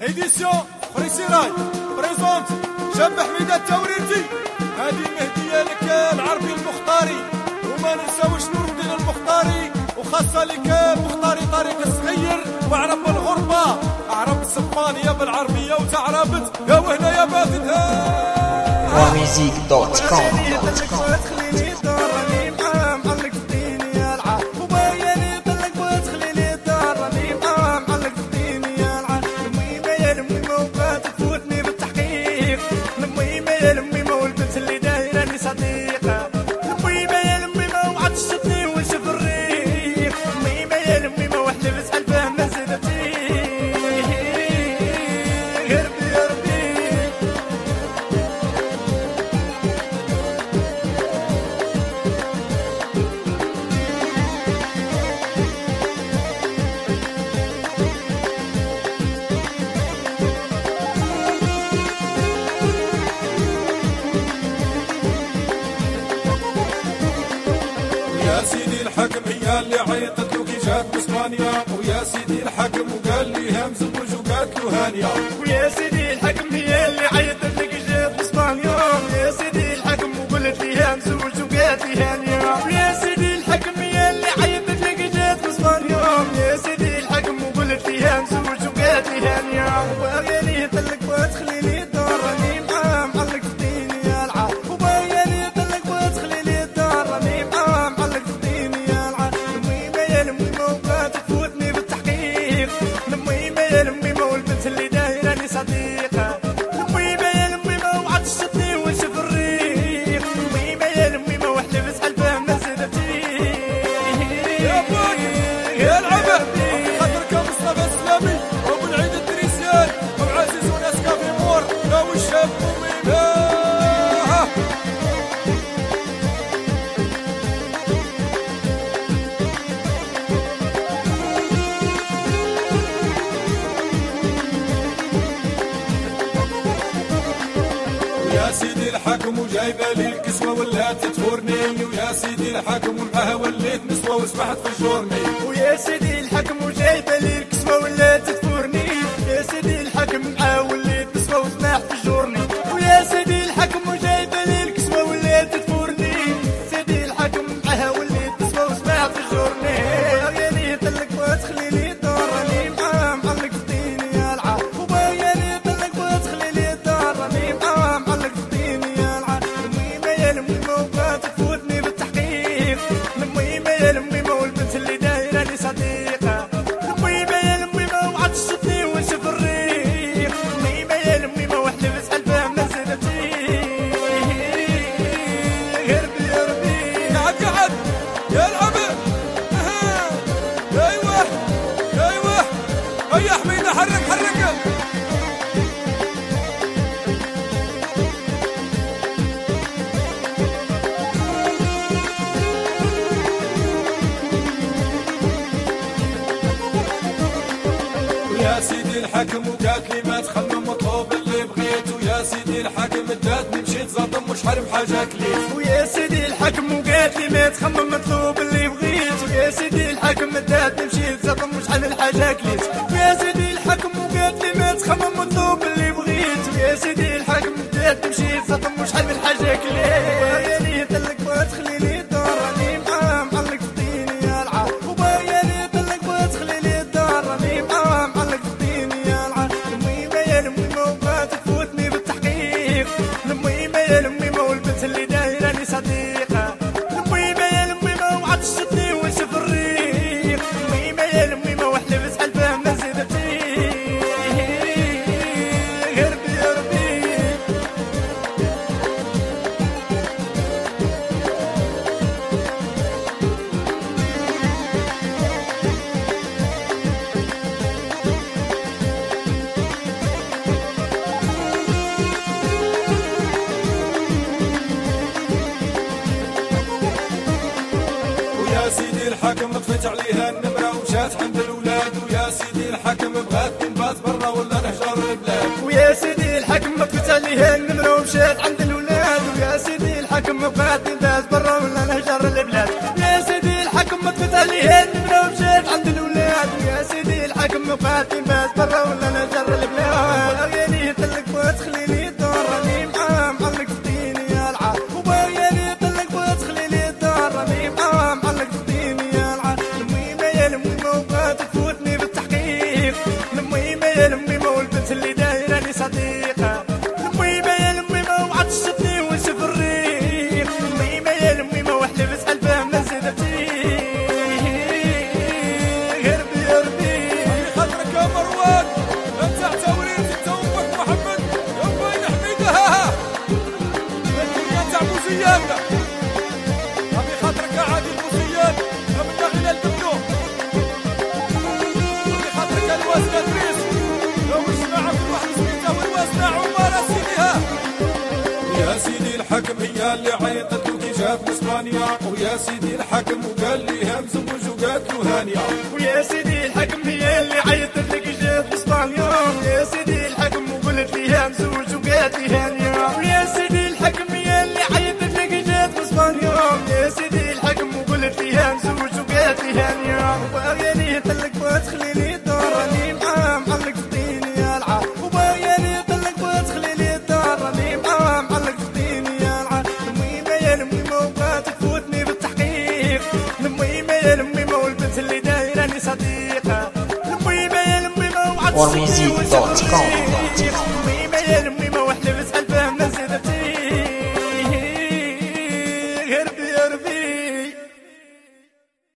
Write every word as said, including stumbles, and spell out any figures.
إديسيون فريسيراي بريزونت شاب حميدة التوريتي. هذه مهدية لك العربي المختاري، وما ننساوش نور الدين المختاري، وخاصة لك المختاري طريق الصغير وعرب الغربة، عرب السبانية بالعربية وتعربت يا وهنا يا باتتها وميزيك دوت كوم. يا سيدي الحكم هي اللي عيطت له كي جات باسبانيا، ويا سيدي الحكم وقال لي همزوج وقالت له هانيه. ويا سيدي الحكم هي اللي عيطت له كي جات باسبانيا، ويا سيدي الحكم وقالت لي همزوج وقالت لي هانيه. ويا سيدي الحكم هي اللي عيطت له كي جات باسبانيا، ويا سيدي الحكم وقالت لي همزوج وقالت لي هانيه. وباغي لي يطلق وتخلي لي الدار راني معاه معلق في ديني يا العار. وباغي لي يطلق وتخلي لي الدار راني معاه معلق في ديني يا العار. المهمة يا المهمة وبغات تفوتني بالتحقيق، المهمة يا المهمة والبنت اللي دايراني صديقة، المهمة يا المهمة وعطشتني ونشف الريق، المهمة يا المهمة وحلفت حلفة ما زادتني. يا باقي يا العبد خاطرك مصطفى السلامي وابو العيد التريسيان وعزيز وناس كافي مور يا والشاب مؤمنة. ويا سيدي الحكم وجايبه لي الكسوه ولات تفورني، ويا سيدي الحكم ومعها وليت نسوه وسبحت في الجورني. ويا سيدي الحكم وجايبه لي الكسوه ولات تفورني، يا سيدي الحكم معاه وليت نسوه وسبحت في الجورني. ويا سيدي الحكم وجايبه لي الكسوه ولات تفورني، سيدي الحكم معاه وليت نسوه وسبحت في الجورني. باغي لي يطلق وتخلي لي الدار راني معاه معلق في ديني يا العار. وباغي لي يطلق وتخلي لي الدار راني معاه معلق في ديني يا العار. المهمة يا المهمة وبغات تفوتني بالتحقيق، المهمة يا المهمة والبنت اللي دايراني صديقة، المهمة يا المهمة وعطشتني ونشف الريق، المهمة يا المهمة وحلفت حلفة ما زادتني. قربي قربي قعد قعد يا العبد. اها ايوه ايوه هيا حميدة حرك حرك. ويا سيدي الحكم وقالت لي ما تخمم مطلوب اللي بغيت، ويا سيدي الحكم اداتني مشيت زاطم مش حرم حاجه كليت. ويا سيدي الحكم وقالت لي ما تخمم مطلوب اللي بغيت، ويا سيدي الحكم اداتني مشيت زاطم مش حرم الحاجه كليت. ويا سيدي الحكم وقالت لي ما تخمم مطلوب اللي بغيت، ويا سيدي الحكم اداتني مشيت زاطم مش حرم الحاجه كليت. باغي لي يطلق وتخلي لي الدار راني معاه معلق في ديني يا العار. وباغي لي يطلق وتخلي لي الدار راني معاه معلق في ديني يا العار. المهمة يا المهمة وبغات تفوتني بالتحقيق، المهمة يا المهمة والبنت اللي دايراني صديقة، المهمة يا المهمة وعطشتني ونشف الريق، المهمة يا المهمة وحلفت حلفة ما زادتني. قربي قربي ويا سيدي الحكم طفيت عليها النمرة ومشات عند الولاد، ويا سيدي الحكم بغات نبات برا ولا نهجر البلاد. ويا سيدي الحكم طفيت عليها النمرة ومشات عند الولاد، ويا سيدي الحكم بغات نبات برا ولا نهجر البلاد. ويا سيدي الحكم طفيت عليها النمرة ومشات عند الولاد، ويا سيدي الحكم بغات نبات برا ولا نهجر البلاد. يا الواسطة دريس لو مش نعرف واحد سميتها والواسطة عمارة سيديها. يا سيدي الحكم هي اللي عيطت له كي جات من اسبانيا، ويا سيدي الحكم وقال لي مزوج وقالت له هانية. ويا سيدي الحكم هي اللي عيطت لك جات من اسبانيا، ويا سيدي الحكم وقلت لي مزوج وقالت لي هانية. ويا سيدي الحكم هي اللي عيطت لك جات من اسبانيا، ويا سيدي الحكم وقلت لي مزوج وقالت لي هانية. وباغياني طلق وتخلي لي الدار راني معاه معلق في طيني يا العار. وباغياني طلق وتخلي لي الدار راني معاه معلق في طيني يا العار. المهمة يا المهمة وبغات تفوتني بالتحقيق، المهمة يا المهمة والبنت اللي دايراني صديقة، المهمة يا المهمة وعد وارميزيك دوت كوم. المهمة يا المهمة